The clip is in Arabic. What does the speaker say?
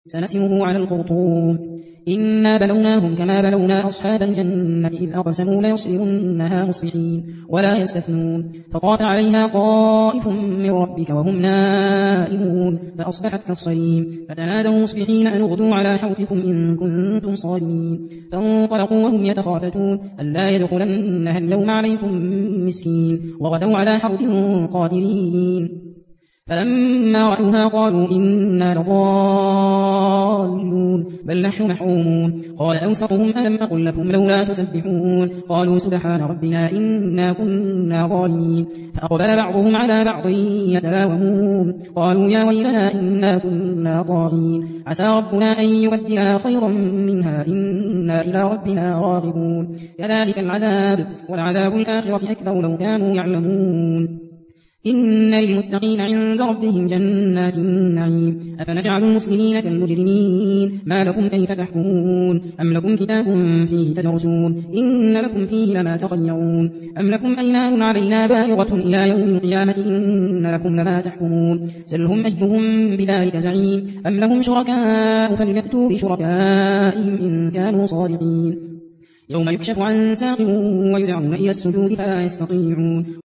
سنسمه على الخرطوم إنا بلوناهم كما بلونا أصحاب الجنة إذ أقسموا ليصبرنها مصبحين ولا يستثنون فطاف عليها طائف من ربك وهم نائمون فأصبحت كالصريم فتنادوا مصبحين أن اغدوا على حوثكم إن كنتم صارمين فانطلقوا وهم يتخافتون ألا يدخلنها اليوم عليكم مسكين وغدوا على حرد قادرين فلما رأوها قالوا إنا لضالون بل نحن محرومون قال أوسطهم ألم أقل لكم لولا تسبحون قالوا سبحان ربنا إنا كنا ظالمين فأقبل بعضهم على بعض يتلاومون قالوا يا ويلنا إنا كنا طاغين عسى ربنا أن يبدلنا خيرا منها إنا إلى ربنا راغبون كذلك العذاب والعذاب الآخرة أكبر لو كانوا يعلمون إن للمتقين عند ربهم جنات النعيم أفنجعل المسلمين كالمجرمين ما لكم كيف تحكمون أم لكم كتاب فيه تدرسون إن لكم فيه لما تخيرون أم لكم أيمان علينا بالغة إلى يوم القيامة إن لكم لما تحكمون سلهم أيهم بذلك زعيم أم لهم شركاء فليأتوا بشركائهم إن كانوا صادقين يوم يكشف عن ساق ويدعون إلى السجود فلا يستطيعون